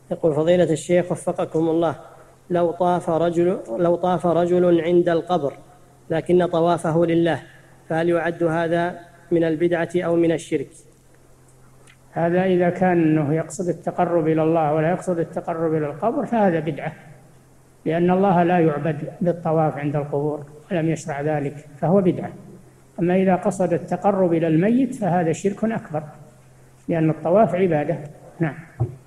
يقول فضيلة الشيخ وفقكم الله، لو طاف رجل عند القبر لكن طوافه لله، فهل يعد هذا من البدعة أو من الشرك؟ هذا إذا كان أنه يقصد التقرب إلى الله ولا يقصد التقرب إلى القبر فهذا بدعة، لأن الله لا يعبد بالطواف عند القبور ولم يشرع ذلك، فهو بدعة. أما إذا قصد التقرب إلى الميت فهذا شرك أكبر، لأن الطواف عبادة. نعم.